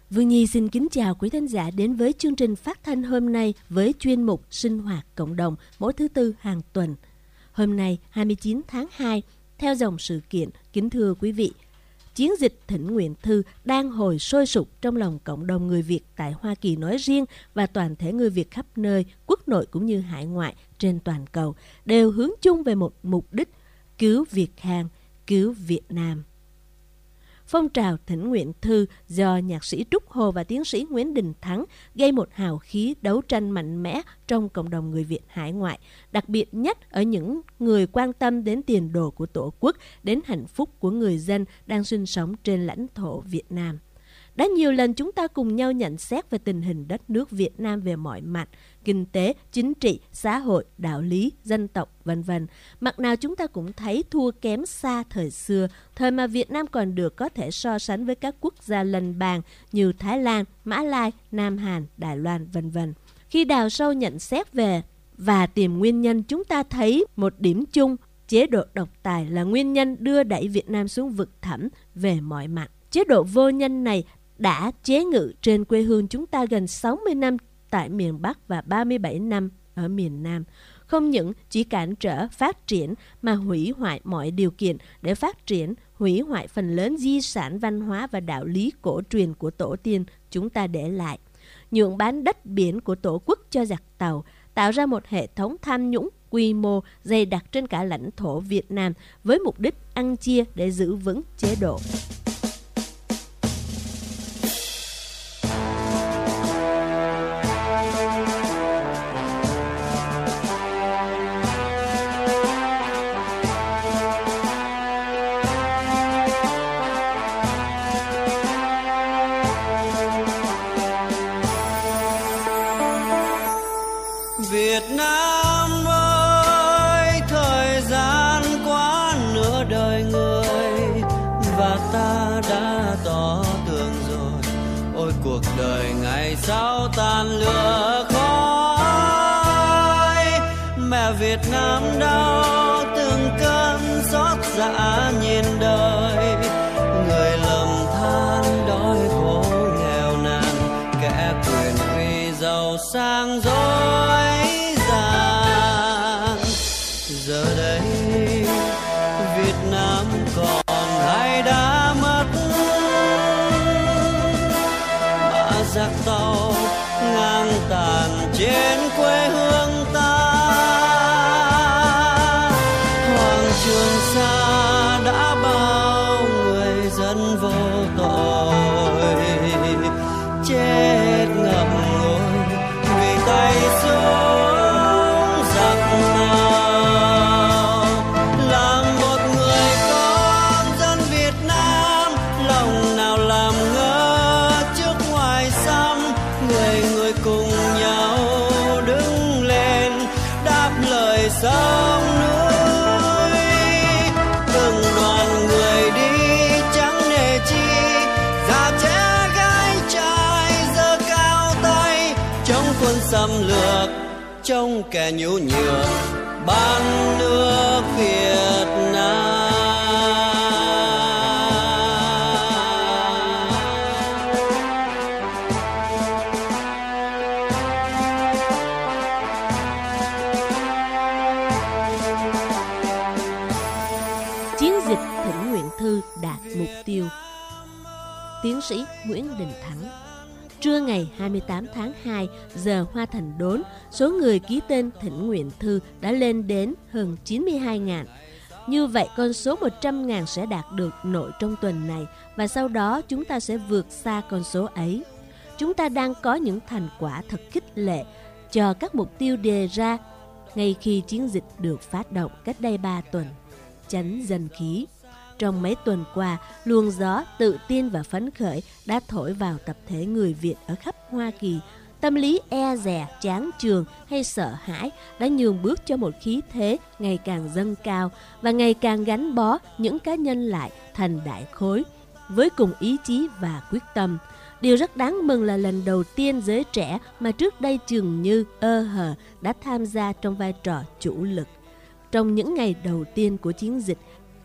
Vương Nhi xin kính chào quý thính giả đến với chương trình phát thanh hôm nay với chuyên mục Sinh hoạt cộng đồng mỗi thứ Tư hàng tuần. Hôm nay 29 tháng 2, theo dòng sự kiện, kính thưa quý vị, chiến dịch thỉnh nguyện thư đang hồi sôi sục trong lòng cộng đồng người Việt tại Hoa Kỳ nói riêng và toàn thể người Việt khắp nơi, quốc nội cũng như hải ngoại trên toàn cầu, đều hướng chung về một mục đích: cứu Việt Hàn, cứu Việt Nam. Phong trào thỉnh nguyện thư do nhạc sĩ Trúc Hồ và tiến sĩ Nguyễn Đình Thắng gây một hào khí đấu tranh mạnh mẽ trong cộng đồng người Việt hải ngoại, đặc biệt nhất ở những người quan tâm đến tiền đồ của Tổ quốc, đến hạnh phúc của người dân đang sinh sống trên lãnh thổ Việt Nam. Đã nhiều lần chúng ta cùng nhau nhận xét về tình hình đất nước Việt Nam về mọi mặt: kinh tế, chính trị, xã hội, đạo lý, dân tộc, v.v. Mặt nào chúng ta cũng thấy thua kém xa thời xưa, thời mà Việt Nam còn được có thể so sánh với các quốc gia lân bàn như Thái Lan, Mã Lai, Nam Hàn, Đài Loan, v.v. Khi đào sâu nhận xét về và tìm nguyên nhân, chúng ta thấy một điểm chung: chế độ độc tài là nguyên nhân đưa đẩy Việt Nam xuống vực thẳm về mọi mặt. Chế độ vô nhân này đã chế ngự trên quê hương chúng ta gần 60 năm tại miền Bắc và 37 năm ở miền Nam. Không những chỉ cản trở phát triển mà hủy hoại mọi điều kiện để phát triển, hủy hoại phần lớn di sản văn hóa và đạo lý cổ truyền của tổ tiên chúng ta để lại. Nhượng bán đất biển của Tổ quốc cho giặc Tàu, tạo ra một hệ thống tham nhũng quy mô dày đặc trên cả lãnh thổ Việt Nam với mục đích ăn chia để giữ vững chế độ. Việt Nam ơi, thời gian qua nửa đời người và ta đã tỏ tường rồi. Ôi cuộc đời ngày sau tàn lửa khói, mẹ Việt Nam đau từng cơn xót dạ nhìn đời. Người lầm than đói khổ nghèo nàn, kẻ quyền uy giàu sang dối. Giờ đây Việt Nam còn hay đã mất, mà giặc Tàu ngang tàn trên quê hương ta. Hoàng Trường Sa đã bao người dân vô tội chết ngập ngùi vì tay súng giặc Tàu. Sông núi từng đoàn người đi chẳng nề chi, già trẻ gái trai giơ cao tay chống quân xâm lược, chống kẻ nhũ nhược ban nước Việt Nam. Đạt mục tiêu. Tiến sĩ Nguyễn Đình Thắng. Trưa ngày 28 tháng 2 giờ Hoa Thành Đốn, số người ký tên thỉnh nguyện thư đã lên đến hơn 92.000. Như vậy con số 100.000 sẽ đạt được nội trong tuần này và sau đó chúng ta sẽ vượt xa con số ấy. Chúng ta đang có những thành quả thật khích lệ cho các mục tiêu đề ra ngay khi chiến dịch được phát động cách đây 3 tuần. Tránh dân khí. Trong mấy tuần qua, luồng gió tự tin và phấn khởi đã thổi vào tập thể người Việt ở khắp Hoa Kỳ. Tâm lý e dè, chán chường hay sợ hãi đã nhường bước cho một khí thế ngày càng dâng cao và ngày càng gắn bó những cá nhân lại thành đại khối với cùng ý chí và quyết tâm. Điều rất đáng mừng là lần đầu tiên giới trẻ mà trước đây chừng như ơ hờ đã tham gia trong vai trò chủ lực. Trong những ngày đầu tiên của chiến dịch,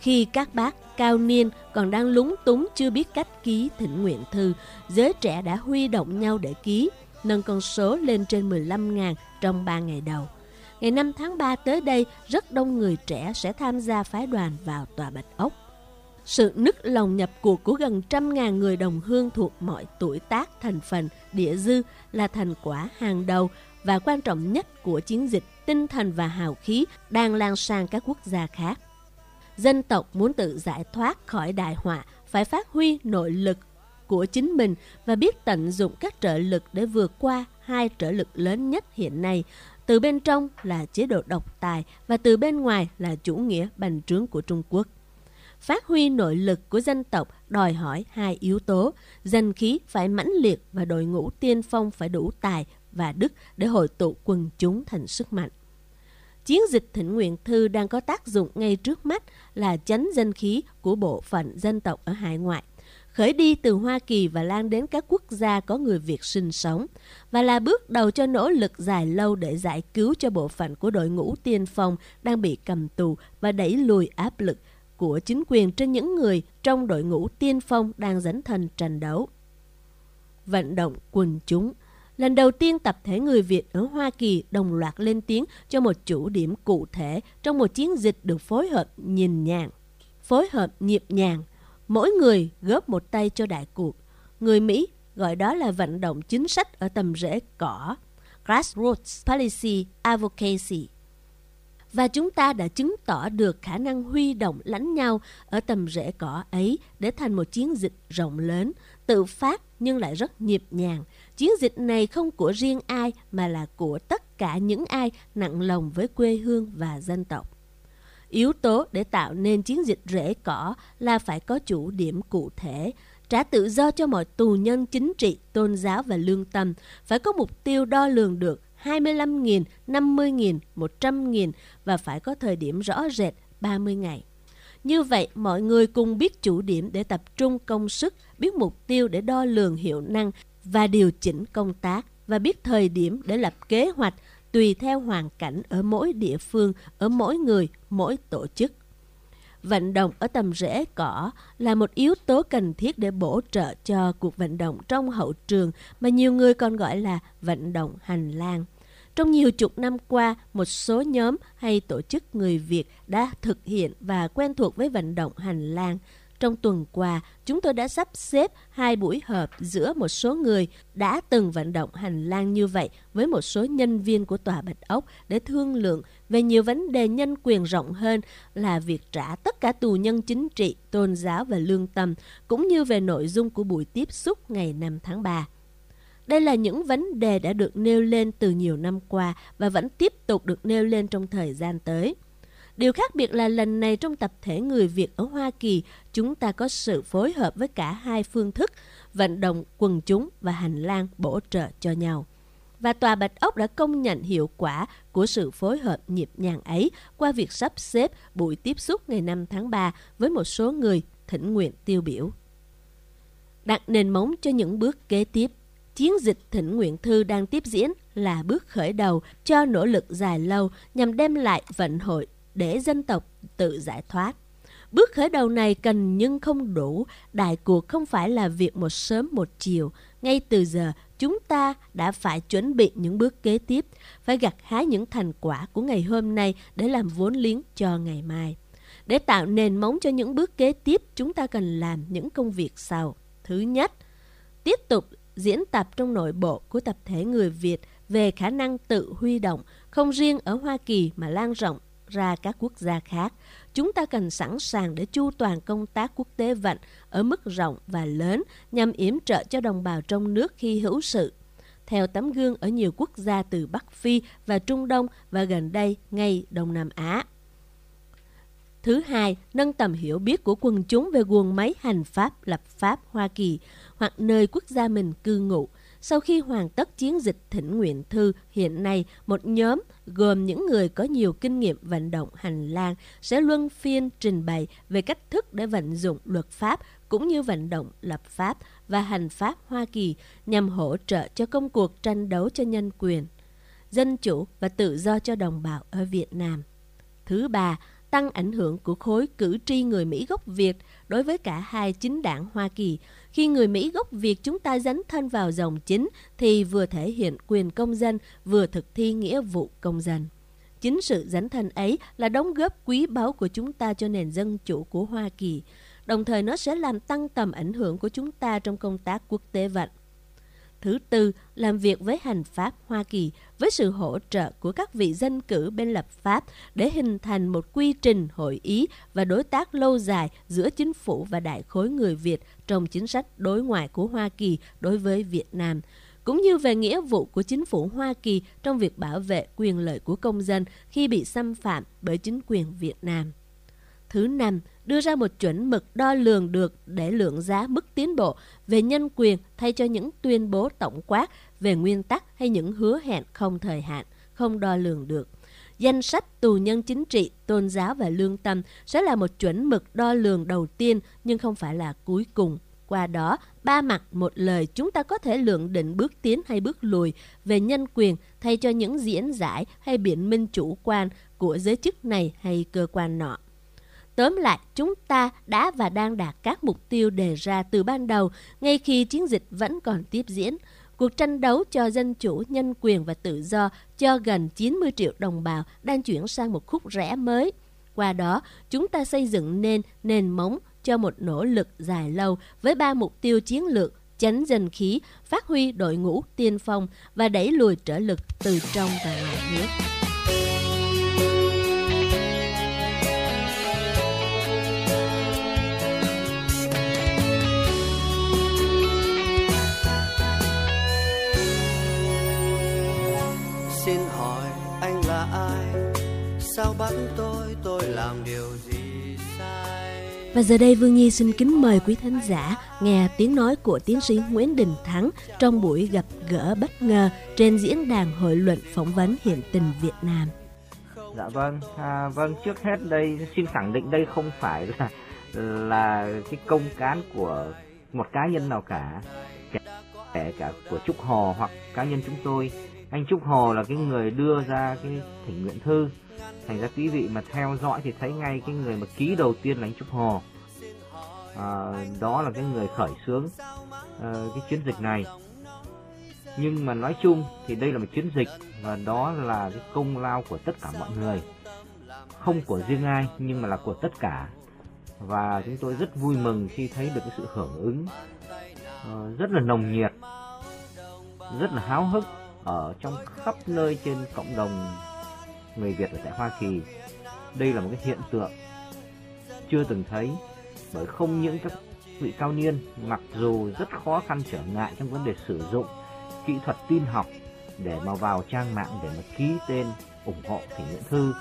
Khi các bác cao niên còn đang lúng túng chưa biết cách ký thỉnh nguyện thư, giới trẻ đã huy động nhau để ký, nâng con số lên trên 15.000 trong 3 ngày đầu. Ngày 5 tháng 3 tới đây, rất đông người trẻ sẽ tham gia phái đoàn vào Tòa Bạch Ốc. Sự nức lòng nhập cuộc của gần 100.000 người đồng hương thuộc mọi tuổi tác, thành phần, địa dư là thành quả hàng đầu và quan trọng nhất của chiến dịch tinh thần và hào khí đang lan sang các quốc gia khác. Dân tộc muốn tự giải thoát khỏi đại họa phải phát huy nội lực của chính mình và biết tận dụng các trợ lực để vượt qua hai trở lực lớn nhất hiện nay. Từ bên trong là chế độ độc tài và từ bên ngoài là chủ nghĩa bành trướng của Trung Quốc. Phát huy nội lực của dân tộc đòi hỏi hai yếu tố, danh khí phải mãnh liệt và đội ngũ tiên phong phải đủ tài và đức để hội tụ quần chúng thành sức mạnh. Chiến dịch thỉnh nguyện thư đang có tác dụng ngay trước mắt là chấn danh khí của bộ phận dân tộc ở hải ngoại, khởi đi từ Hoa Kỳ và lan đến các quốc gia có người Việt sinh sống, và là bước đầu cho nỗ lực dài lâu để giải cứu cho bộ phận của đội ngũ tiên phong đang bị cầm tù và đẩy lùi áp lực của chính quyền trên những người trong đội ngũ tiên phong đang dấn thân tranh đấu. Vận động quần chúng. Lần đầu tiên tập thể người Việt ở Hoa Kỳ đồng loạt lên tiếng cho một chủ điểm cụ thể trong một chiến dịch được phối hợp nhịp nhàng. Mỗi người góp một tay cho đại cuộc. Người Mỹ gọi đó là vận động chính sách ở tầm rễ cỏ, Grassroots Policy Advocacy. Và chúng ta đã chứng tỏ được khả năng huy động lẫn nhau ở tầm rễ cỏ ấy để thành một chiến dịch rộng lớn, tự phát nhưng lại rất nhịp nhàng. Chiến dịch này không của riêng ai mà là của tất cả những ai nặng lòng với quê hương và dân tộc. Yếu tố để tạo nên chiến dịch rễ cỏ là phải có chủ điểm cụ thể, trả tự do cho mọi tù nhân chính trị, tôn giáo và lương tâm, phải có mục tiêu đo lường được 25.000, 50.000, 100.000 và phải có thời điểm rõ rệt 30 ngày. Như vậy, mọi người cùng biết chủ điểm để tập trung công sức, biết mục tiêu để đo lường hiệu năng và điều chỉnh công tác, và biết thời điểm để lập kế hoạch tùy theo hoàn cảnh ở mỗi địa phương, ở mỗi người, mỗi tổ chức. Vận động ở tầm rễ cỏ là một yếu tố cần thiết để bổ trợ cho cuộc vận động trong hậu trường mà nhiều người còn gọi là vận động hành lang. Trong nhiều chục năm qua, một số nhóm hay tổ chức người Việt đã thực hiện và quen thuộc với vận động hành lang. Trong tuần qua, chúng tôi đã sắp xếp 2 buổi họp giữa một số người đã từng vận động hành lang như vậy với một số nhân viên của Tòa Bạch Ốc để thương lượng về nhiều vấn đề nhân quyền rộng hơn là việc trả tất cả tù nhân chính trị, tôn giáo và lương tâm, cũng như về nội dung của buổi tiếp xúc ngày 5 tháng 3. Đây là những vấn đề đã được nêu lên từ nhiều năm qua và vẫn tiếp tục được nêu lên trong thời gian tới. Điều khác biệt là lần này trong tập thể người Việt ở Hoa Kỳ, chúng ta có sự phối hợp với cả hai phương thức, vận động quần chúng và hành lang bổ trợ cho nhau. Và Tòa Bạch Ốc đã công nhận hiệu quả của sự phối hợp nhịp nhàng ấy qua việc sắp xếp buổi tiếp xúc ngày 5 tháng 3 với một số người thỉnh nguyện tiêu biểu. Đặt nền móng cho những bước kế tiếp, chiến dịch thỉnh nguyện thư đang tiếp diễn là bước khởi đầu cho nỗ lực dài lâu nhằm đem lại vận hội để dân tộc tự giải thoát. Bước khởi đầu này cần nhưng không đủ, đại cuộc không phải là việc một sớm một chiều. Ngay từ giờ, chúng ta đã phải chuẩn bị những bước kế tiếp, phải gặt hái những thành quả của ngày hôm nay để làm vốn liếng cho ngày mai. Để tạo nền móng cho những bước kế tiếp, chúng ta cần làm những công việc sau. Thứ nhất, tiếp tục diễn tập trong nội bộ của tập thể người Việt về khả năng tự huy động, không riêng ở Hoa Kỳ mà lan rộng ra các quốc gia khác. Chúng ta cần sẵn sàng để chu toàn công tác quốc tế vận ở mức rộng và lớn nhằm yểm trợ cho đồng bào trong nước khi hữu sự. Theo tấm gương ở nhiều quốc gia từ Bắc Phi và Trung Đông và gần đây ngay Đông Nam Á. Thứ hai, nâng tầm hiểu biết của quần chúng về guồng máy hành pháp, lập pháp Hoa Kỳ hoặc nơi quốc gia mình cư ngụ. Sau khi hoàn tất chiến dịch thỉnh nguyện thư, hiện nay một nhóm gồm những người có nhiều kinh nghiệm vận động hành lang sẽ luân phiên trình bày về cách thức để vận dụng luật pháp cũng như vận động lập pháp và hành pháp Hoa Kỳ nhằm hỗ trợ cho công cuộc tranh đấu cho nhân quyền, dân chủ và tự do cho đồng bào ở Việt Nam. Thứ ba, tăng ảnh hưởng của khối cử tri người Mỹ gốc Việt đối với cả hai chính đảng Hoa Kỳ. Khi người Mỹ gốc Việt chúng ta dấn thân vào dòng chính thì vừa thể hiện quyền công dân, vừa thực thi nghĩa vụ công dân. Chính sự dấn thân ấy là đóng góp quý báu của chúng ta cho nền dân chủ của Hoa Kỳ. Đồng thời nó sẽ làm tăng tầm ảnh hưởng của chúng ta trong công tác quốc tế vận. Thứ tư, làm việc với hành pháp Hoa Kỳ với sự hỗ trợ của các vị dân cử bên lập pháp để hình thành một quy trình hội ý và đối tác lâu dài giữa chính phủ và đại khối người Việt trong chính sách đối ngoại của Hoa Kỳ đối với Việt Nam, cũng như về nghĩa vụ của chính phủ Hoa Kỳ trong việc bảo vệ quyền lợi của công dân khi bị xâm phạm bởi chính quyền Việt Nam. Thứ năm, đưa ra một chuẩn mực đo lường được để lượng giá mức tiến bộ về nhân quyền thay cho những tuyên bố tổng quát về nguyên tắc hay những hứa hẹn không thời hạn, không đo lường được. Danh sách tù nhân chính trị, tôn giáo và lương tâm sẽ là một chuẩn mực đo lường đầu tiên nhưng không phải là cuối cùng. Qua đó, ba mặt một lời chúng ta có thể lượng định bước tiến hay bước lùi về nhân quyền thay cho những diễn giải hay biện minh chủ quan của giới chức này hay cơ quan nọ. Tóm lại, chúng ta đã và đang đạt các mục tiêu đề ra từ ban đầu, ngay khi chiến dịch vẫn còn tiếp diễn. Cuộc tranh đấu cho dân chủ, nhân quyền và tự do cho gần 90 triệu đồng bào đang chuyển sang một khúc rẽ mới. Qua đó, chúng ta xây dựng nên nền móng cho một nỗ lực dài lâu với 3 mục tiêu chiến lược: chấn dân khí, phát huy đội ngũ tiên phong và đẩy lùi trở lực từ trong và ngoài nước. Xin hỏi anh là ai? Sao bắt tôi làm điều gì sai? Và giờ đây Vương Nhi xin kính mời quý thính giả nghe tiếng nói của tiến sĩ Nguyễn Đình Thắng trong buổi gặp gỡ bất ngờ trên diễn đàn hội luận phỏng vấn hiện tình Việt Nam. Dạ vâng, vâng, trước hết đây xin khẳng định đây không phải là cái công cán của một cá nhân nào cả, kể cả của Trúc Hồ hoặc cá nhân chúng tôi. Anh Trúc Hồ là cái người đưa ra cái thỉnh nguyện thư, thành ra quý vị mà theo dõi thì thấy ngay cái người mà ký đầu tiên là anh Trúc Hồ. Đó là cái người khởi xướng cái chiến dịch này. Nhưng mà nói chung thì đây là một chiến dịch và đó là cái công lao của tất cả mọi người, không của riêng ai nhưng mà là của tất cả. Và chúng tôi rất vui mừng khi thấy được cái sự hưởng ứng rất là nồng nhiệt, rất là háo hức ở trong khắp nơi trên cộng đồng người Việt ở tại Hoa Kỳ. Đây là một cái hiện tượng chưa từng thấy, bởi không những các vị cao niên mặc dù rất khó khăn trở ngại trong vấn đề sử dụng kỹ thuật tin học để mà vào trang mạng để mà ký tên ủng hộ thỉnh nguyện thư,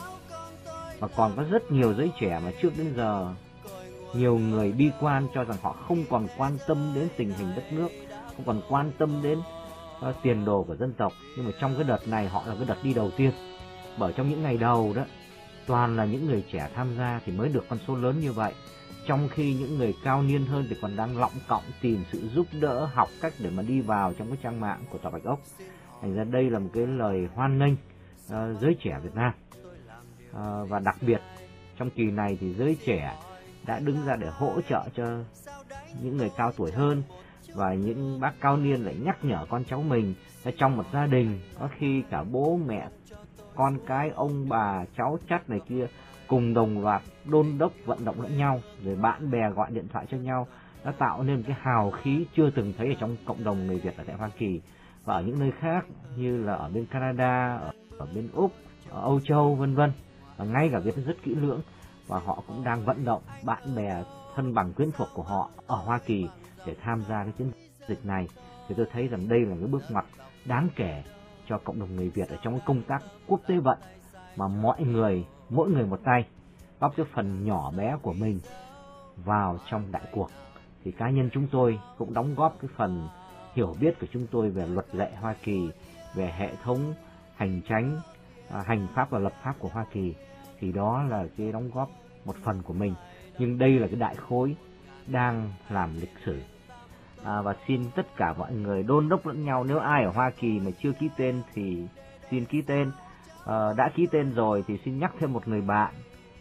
mà còn có rất nhiều giới trẻ mà trước đến giờ nhiều người bi quan cho rằng họ không còn quan tâm đến tình hình đất nước, không còn quan tâm đến tiền đồ của dân tộc. Nhưng mà trong cái đợt này họ là cái đợt đi đầu tiên, bởi trong những ngày đầu đó toàn là những người trẻ tham gia thì mới được con số lớn như vậy, trong khi những người cao niên hơn thì còn đang lọng cọng tìm sự giúp đỡ, học cách để mà đi vào trong cái trang mạng của Tòa Bạch Ốc. Thành ra đây là một cái lời hoan nghênh giới trẻ Việt Nam, và đặc biệt trong kỳ này thì giới trẻ đã đứng ra để hỗ trợ cho những người cao tuổi hơn, và những bác cao niên lại nhắc nhở con cháu mình. Trong một gia đình có khi cả bố mẹ, con cái, ông bà, cháu chắt này kia cùng đồng loạt đôn đốc vận động lẫn nhau, rồi bạn bè gọi điện thoại cho nhau, nó tạo nên cái hào khí chưa từng thấy ở trong cộng đồng người Việt ở tại Hoa Kỳ và ở những nơi khác như là ở bên Canada, ở bên Úc, ở Âu Châu vân vân. Và ngay cả Việt rất kỹ lưỡng, và họ cũng đang vận động bạn bè thân bằng quyến thuộc của họ ở Hoa Kỳ để tham gia cái chiến dịch này. Thì tôi thấy rằng đây là cái bước ngoặt đáng kể cho cộng đồng người Việt ở trong cái công tác quốc tế vận, mà mỗi người một tay góp cái phần nhỏ bé của mình vào trong đại cuộc. Thì cá nhân chúng tôi cũng đóng góp cái phần hiểu biết của chúng tôi về luật lệ Hoa Kỳ, về hệ thống hành chánh, hành pháp và lập pháp của Hoa Kỳ. Thì đó là cái đóng góp một phần của mình. Nhưng đây là cái đại khối đang làm lịch sử. Và xin tất cả mọi người đôn đốc lẫn nhau. Nếu ai ở Hoa Kỳ mà chưa ký tên thì xin ký tên. Đã ký tên rồi thì xin nhắc thêm một người bạn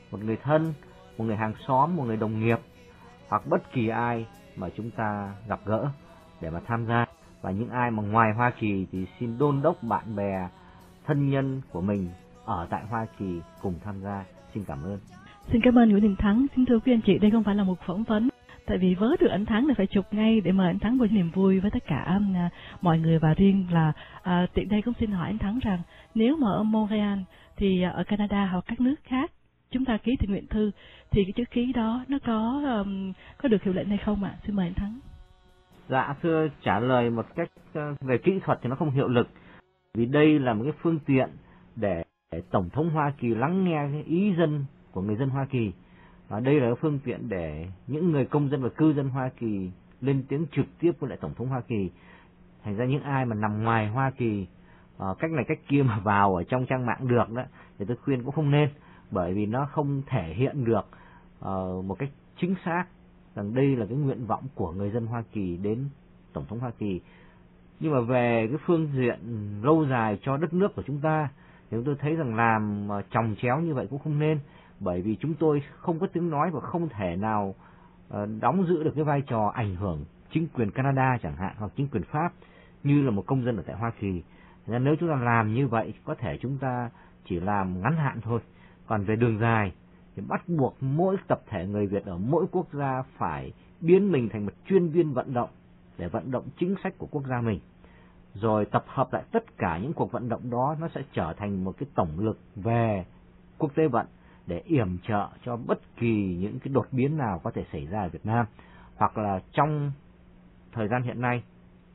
một người thân, một người hàng xóm, một người đồng nghiệp, hoặc bất kỳ ai mà chúng ta gặp gỡ để mà tham gia. Và những ai mà ngoài Hoa Kỳ thì xin đôn đốc bạn bè, thân nhân của mình ở tại Hoa Kỳ cùng tham gia. Xin cảm ơn. Xin cảm ơn Nguyễn Đình Thắng. Xin thưa quý anh chị, đây không phải là một phỏng vấn. Tại vì với được anh Thắng là phải chụp ngay để mời anh Thắng vui niềm vui với tất cả mọi người, và riêng là tiện đây cũng xin hỏi anh Thắng rằng nếu mà ở Montreal thì ở Canada hoặc các nước khác chúng ta ký tình nguyện thư thì cái chữ ký đó nó có được hiệu lệnh hay không ạ? Xin mời anh Thắng. Dạ thưa, trả lời một cách về kỹ thuật thì nó không hiệu lực, vì đây là một cái phương tiện để Tổng thống Hoa Kỳ lắng nghe cái ý dân của người dân Hoa Kỳ. Và đây là phương tiện để những người công dân và cư dân Hoa Kỳ lên tiếng trực tiếp với lại Tổng thống Hoa Kỳ. Thành ra những ai mà nằm ngoài Hoa Kỳ, cách này cách kia mà vào ở trong trang mạng được đó, thì tôi khuyên cũng không nên, bởi vì nó không thể hiện được một cách chính xác rằng đây là cái nguyện vọng của người dân Hoa Kỳ đến Tổng thống Hoa Kỳ. Nhưng mà về cái phương diện lâu dài cho đất nước của chúng ta thì tôi thấy rằng làm chồng chéo như vậy cũng không nên, bởi vì chúng tôi không có tiếng nói và không thể nào đóng giữ được cái vai trò ảnh hưởng chính quyền Canada chẳng hạn, hoặc chính quyền Pháp như là một công dân ở tại Hoa Kỳ. Nên nếu chúng ta làm như vậy, có thể chúng ta chỉ làm ngắn hạn thôi. Còn về đường dài thì bắt buộc mỗi tập thể người Việt ở mỗi quốc gia phải biến mình thành một chuyên viên vận động để vận động chính sách của quốc gia mình. Rồi tập hợp lại tất cả những cuộc vận động đó, nó sẽ trở thành một cái tổng lực về quốc tế vận để yểm trợ cho bất kỳ những cái đột biến nào có thể xảy ra ở Việt Nam. Hoặc là trong thời gian hiện nay,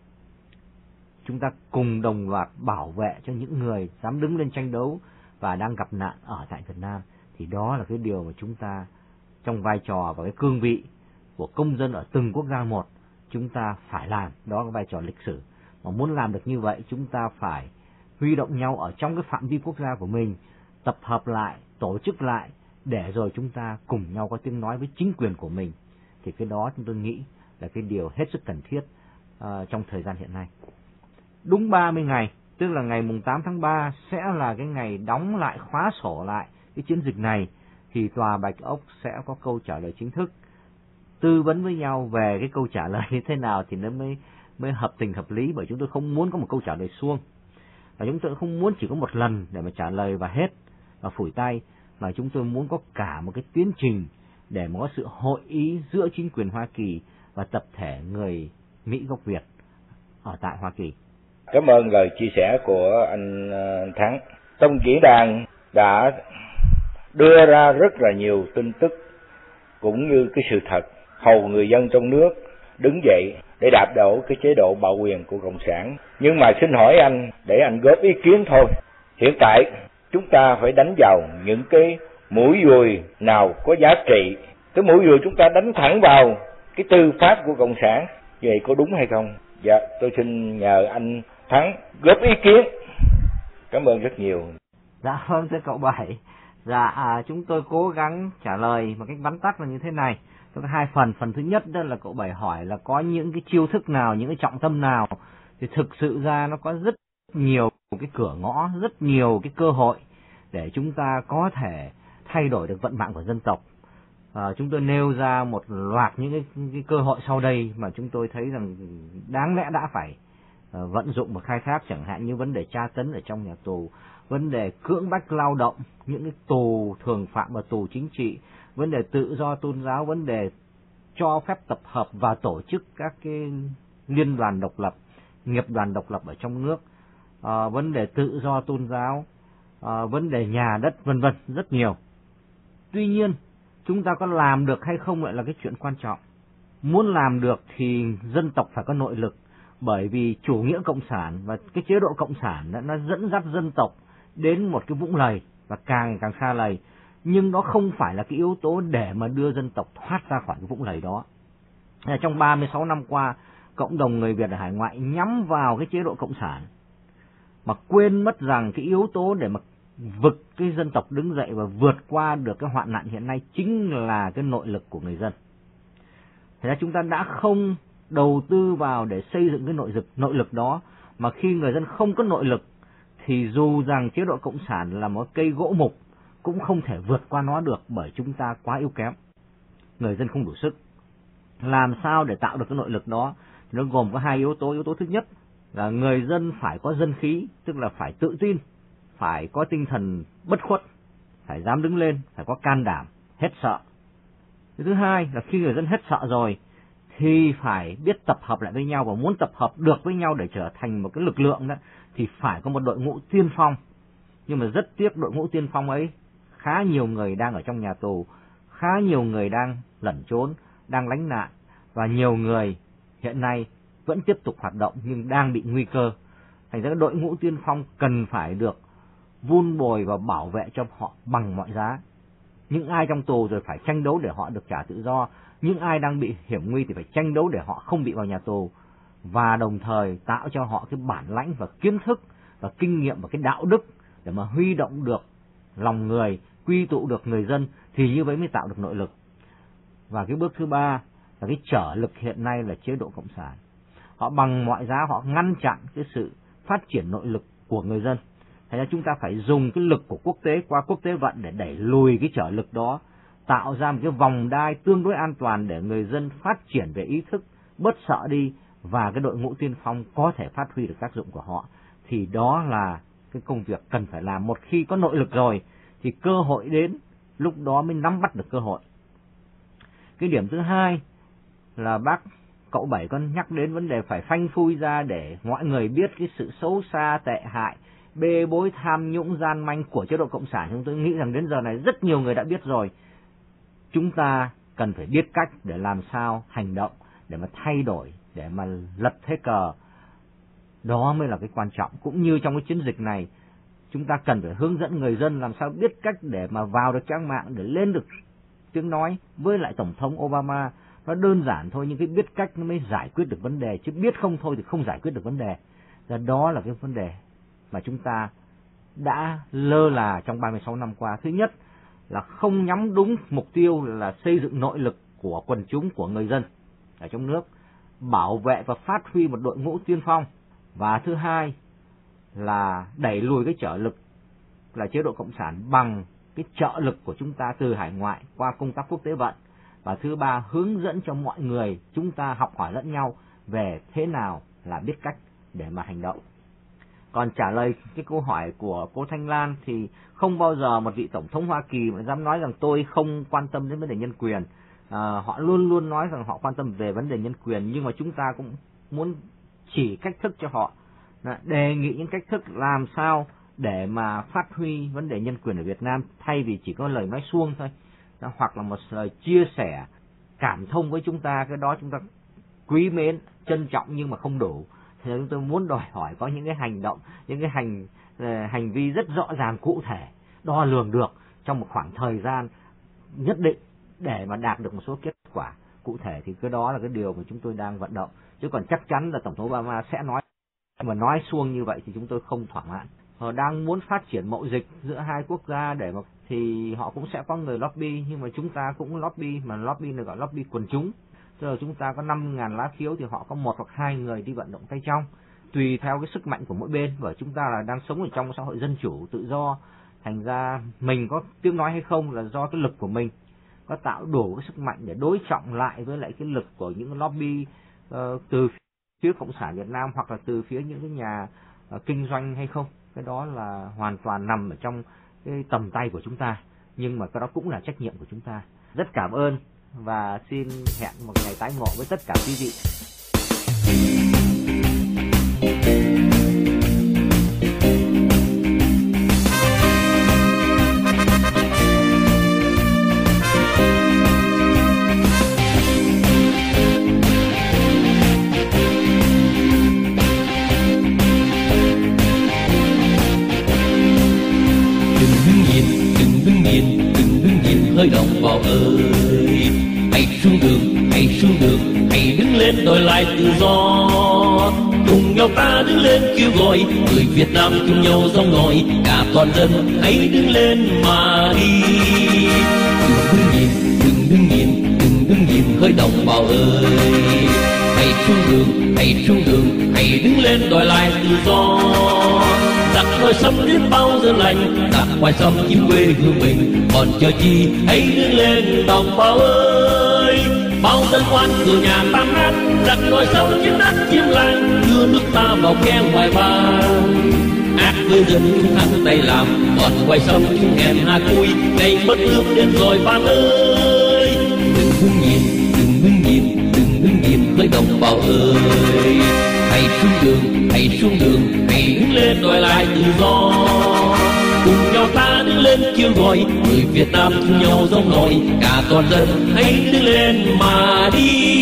chúng ta cùng đồng loạt bảo vệ cho những người dám đứng lên tranh đấu và đang gặp nạn ở tại Việt Nam. Thì đó là cái điều mà chúng ta trong vai trò và cái cương vị của công dân ở từng quốc gia một, chúng ta phải làm. Đó là vai trò lịch sử. Mà muốn làm được như vậy, chúng ta phải huy động nhau ở trong cái phạm vi quốc gia của mình, tập hợp lại, tổ chức lại, để rồi chúng ta cùng nhau có tiếng nói với chính quyền của mình. Thì cái đó chúng tôi nghĩ là cái điều hết sức cần thiết trong thời gian hiện nay. Đúng 30 ngày, tức là ngày mùng 8 tháng 3 sẽ là cái ngày đóng lại, khóa sổ lại cái chiến dịch này, thì Tòa Bạch Ốc sẽ có câu trả lời chính thức. Tư vấn với nhau về cái câu trả lời như thế nào thì nó mới hợp tình hợp lý, bởi chúng tôi không muốn có một câu trả lời suông. Và chúng tôi không muốn chỉ có một lần để mà trả lời và hết và phủi tay, mà chúng tôi muốn có cả một cái tiến trình để mà có sự hội ý giữa chính quyền Hoa Kỳ và tập thể người Mỹ gốc Việt ở tại Hoa Kỳ. Cảm ơn lời chia sẻ của anh Thắng. Trong diễn đàn đã đưa ra rất là nhiều tin tức cũng như cái sự thật, hầu người dân trong nước đứng dậy để đạp đổ cái chế độ bạo quyền của Cộng sản. Nhưng mà xin hỏi anh, để anh góp ý kiến thôi. Hiện tại chúng ta phải đánh vào những cái mũi dùi nào có giá trị. Cái mũi dùi chúng ta đánh thẳng vào cái tư pháp của Cộng sản. Vậy có đúng hay không? Dạ, tôi xin nhờ anh Thắng góp ý kiến. Cảm ơn rất nhiều. Dạ vâng, thưa cậu Bảy. Dạ, chúng tôi cố gắng trả lời một cách vắn tắt là như thế này. Có hai phần. Phần thứ nhất đó là cậu Bảy hỏi là có những cái chiêu thức nào, những cái trọng tâm nào. Thì thực sự ra nó có rất nhiều cái cửa ngõ, rất nhiều cái cơ hội để chúng ta có thể thay đổi được vận mạng của dân tộc. Chúng tôi nêu ra một loạt những cái cơ hội sau đây mà chúng tôi thấy rằng đáng lẽ đã phải vận dụng và khai thác, chẳng hạn như vấn đề tra tấn ở trong nhà tù, vấn đề cưỡng bách lao động, những cái tù thường phạm và tù chính trị, vấn đề tự do tôn giáo, vấn đề cho phép tập hợp và tổ chức các cái liên đoàn độc lập, nghiệp đoàn độc lập ở trong nước, vấn đề tự do tôn giáo, vấn đề nhà đất, vân vân, rất nhiều. Tuy nhiên, chúng ta có làm được hay không lại là cái chuyện quan trọng. Muốn làm được thì dân tộc phải có nội lực, bởi vì chủ nghĩa cộng sản và cái chế độ cộng sản nó dẫn dắt dân tộc đến một cái vũng lầy và càng xa lầy, nhưng nó không phải là cái yếu tố để mà đưa dân tộc thoát ra khỏi cái vũng lầy đó. Trong 36 năm qua, cộng đồng người Việt ở hải ngoại nhắm vào cái chế độ cộng sản mà quên mất rằng cái yếu tố để mà vực cái dân tộc đứng dậy và vượt qua được cái hoạn nạn hiện nay chính là cái nội lực của người dân. Thế ra chúng ta đã không đầu tư vào để xây dựng cái nội lực đó, mà khi người dân không có nội lực thì dù rằng chế độ cộng sản là một cây gỗ mục, cũng không thể vượt qua nó được bởi chúng ta quá yếu kém. Người dân không đủ sức. Làm sao để tạo được cái nội lực đó? Nó gồm có hai yếu tố. Yếu tố thứ nhất là người dân phải có dân khí, tức là phải tự tin, phải có tinh thần bất khuất, phải dám đứng lên, phải có can đảm, hết sợ. Thứ hai là khi người dân hết sợ rồi thì phải biết tập hợp lại với nhau, và muốn tập hợp được với nhau để trở thành một cái lực lượng đó thì phải có một đội ngũ tiên phong. Nhưng mà rất tiếc đội ngũ tiên phong ấy khá nhiều người đang ở trong nhà tù, khá nhiều người đang lẩn trốn, đang lánh nạn, và nhiều người hiện nay vẫn tiếp tục hoạt động nhưng đang bị nguy cơ. Thành ra đội ngũ tiên phong cần phải được vun bồi và bảo vệ cho họ bằng mọi giá. Những ai trong tù rồi phải tranh đấu để họ được trả tự do, những ai đang bị hiểm nguy thì phải tranh đấu để họ không bị vào nhà tù, và đồng thời tạo cho họ cái bản lãnh và kiến thức và kinh nghiệm và cái đạo đức để mà huy động được lòng người, quy tụ được người dân, thì như vậy mới tạo được nội lực. Và cái bước thứ ba là cái trở lực hiện nay là chế độ cộng sản. Họ bằng mọi giá họ ngăn chặn cái sự phát triển nội lực của người dân. Thế nên chúng ta phải dùng cái lực của quốc tế qua quốc tế vận để đẩy lùi cái trở lực đó, tạo ra một cái vòng đai tương đối an toàn để người dân phát triển về ý thức, bớt sợ đi, và cái đội ngũ tiên phong có thể phát huy được tác dụng của họ. Thì đó là cái công việc cần phải làm. Một khi có nội lực rồi thì cơ hội đến, lúc đó mới nắm bắt được cơ hội. Cái điểm thứ hai là bác cậu Bảy con nhắc đến vấn đề phải phanh phui ra để mọi người biết cái sự xấu xa, tệ hại, bê bối, tham nhũng, gian manh của chế độ cộng sản. Chúng tôi nghĩ rằng đến giờ này rất nhiều người đã biết rồi. Chúng ta cần phải biết cách để làm sao hành động, để mà thay đổi, để mà lật thế cờ. Đó mới là cái quan trọng. Cũng như trong cái chiến dịch này, chúng ta cần phải hướng dẫn người dân làm sao biết cách để mà vào được trang mạng, để lên được tiếng nói với lại Tổng thống Obama. Nó đơn giản thôi, nhưng cái biết cách nó mới giải quyết được vấn đề, chứ biết không thôi thì không giải quyết được vấn đề. Và đó là cái vấn đề mà chúng ta đã lơ là trong 36 năm qua. Thứ nhất là không nhắm đúng mục tiêu là xây dựng nội lực của quần chúng, của người dân ở trong nước, bảo vệ và phát huy một đội ngũ tiên phong. Và thứ hai là đẩy lùi cái trở lực là chế độ cộng sản bằng cái trợ lực của chúng ta từ hải ngoại qua công tác quốc tế vận. Và thứ ba, hướng dẫn cho mọi người chúng ta học hỏi lẫn nhau về thế nào là biết cách để mà hành động. Còn trả lời cái câu hỏi của cô Thanh Lan thì không bao giờ một vị Tổng thống Hoa Kỳ mà dám nói rằng tôi không quan tâm đến vấn đề nhân quyền. Họ luôn luôn nói rằng họ quan tâm về vấn đề nhân quyền, nhưng mà chúng ta cũng muốn chỉ cách thức cho họ, đề nghị những cách thức làm sao để mà phát huy vấn đề nhân quyền ở Việt Nam, thay vì chỉ có lời nói suông thôi, hoặc là một lời chia sẻ cảm thông với chúng ta. Cái đó chúng ta quý mến, trân trọng nhưng mà không đủ. Thì chúng tôi muốn đòi hỏi có những cái hành động, những cái hành vi rất rõ ràng, cụ thể, đo lường được trong một khoảng thời gian nhất định để mà đạt được một số kết quả cụ thể. Thì cái đó là cái điều mà chúng tôi đang vận động. Chứ còn chắc chắn là Tổng thống Obama sẽ nói, mà nói suông như vậy thì chúng tôi không thỏa mãn. Họ đang muốn phát triển mậu dịch giữa hai quốc gia để mà thì họ cũng sẽ có người lobby, nhưng mà chúng ta cũng lobby, mà lobby này gọi lobby quần chúng. Tức là chúng ta có 5.000 lá phiếu thì họ có 1 hoặc 2 người đi vận động tay trong, tùy theo cái sức mạnh của mỗi bên. Và chúng ta là đang sống ở trong một xã hội dân chủ tự do, thành ra mình có tiếng nói hay không là do cái lực của mình có tạo đủ cái sức mạnh để đối trọng lại với lại cái lực của những lobby từ phía Cộng sản Việt Nam hoặc là từ phía những cái nhà kinh doanh hay không. Cái đó là hoàn toàn nằm ở trong cái tầm tay của chúng ta, nhưng mà cái đó cũng là trách nhiệm của chúng ta. Rất cảm ơn và xin hẹn một ngày tái ngộ với tất cả quý vị. Hơi đồng bào ơi, hãy xuống đường, hãy đứng lên đòi lại tự do. Cùng nhau ta đứng lên kêu gọi, người Việt Nam chung nhau dòng nổi, cả toàn dân hãy đứng lên mà đi. Đừng đứng nhìn, hơi đồng bào ơi, hãy xuống đường, hãy đứng lên đòi lại tự do. giặc ngoài sông biết bao giờ lành, giặc ngoài sông chim quê hương mình, còn chờ chi hãy đứng lên đồng bào ơi. Bao dân oan cửa nhà tan nát, giặc ngoài sông chiếm đất chiếm làng, đưa nước ta vào khe ngoài vàng. Ác với dân chúng thắng tay làm, còn ngoài sông chúng hèn hạ cùi, ngày mất nước đến rồi bạn ơi. Đừng ngưng nhìn, đừng ngưng nhìn, đừng ngưng nhìn với đồng bào ơi. Hãy xuống đường, hãy xuống đường, hãy đứng lên đòi lại tự do. Cùng nhau ta đứng lên kêu gọi, người Việt Nam chung nhau giống nổi, cả toàn dân hãy đứng lên mà đi.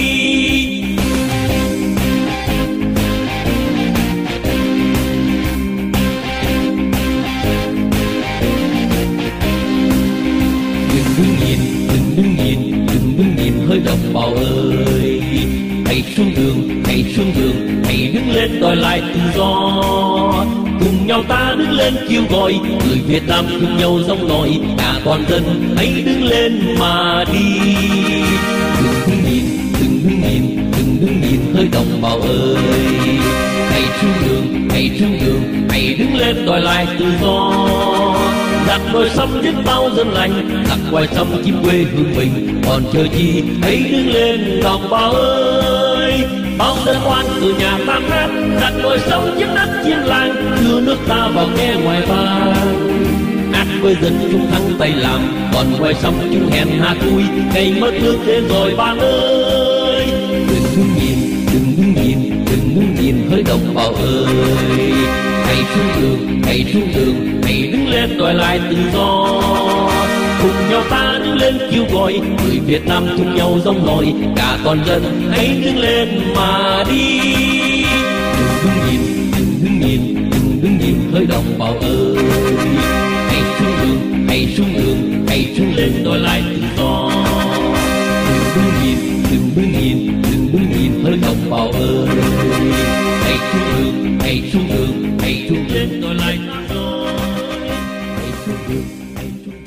Đừng đứng nhìn, đừng đứng nhìn hơi đồng bào ơi. Hãy xuống đường, hãy xuống đường, hãy đứng lên đòi lại tự do. Cùng nhau ta đứng lên kêu gọi, người Việt Nam cùng nhau giống nổi, cả toàn dân hãy đứng lên mà đi. Đừng đứng nhìn, đừng đứng nhìn, đừng đứng nhìn hơi đồng bào ơi. Hãy xuống đường, hãy xuống đường, hãy đứng lên đòi lại tự do. Giặc đôi sông biết bao dân lành, giặc ngoài sông chim quê hương mình, còn chờ chi hãy đứng lên đồng bào ơi. Bao dân oan từ nhà tan nát, giặc đôi sông chiếm đất chiếm làng, đưa nước ta vào khe ngoài vàng. Ác với dân chúng thắng tay làm, còn ngoài sông chúng hèn hạ cùi, ngày mất nước đến rồi bạn ơi. Đừng đứng nhìn, đừng đứng nhìn, đừng đứng nhìn hơi đồng bào ơi. Hãy xuống đường, hãy xuống đường, hãy đứng lên đòi lại tự do. Cùng nhau ta đứng lên kêu gọi, người Việt Nam chung nhau giống nổi, cả toàn dân hãy đứng lên mà đi. Đừng đứng nhìn, đừng đứng nhìn, đừng đứng nhìn hơi đồng bào ơi. Hãy xuống đường, hãy xuống đường, hãy xuống lên đòi lại tự do. Đừng đứng nhìn, đừng đứng nhìn, đừng đứng nhìn hơi đồng bào ơi. Hãy xuống đường, hãy xuống đường, hãy xuống lên đòi lại tự do. Hãy xuống đường, hãy xuống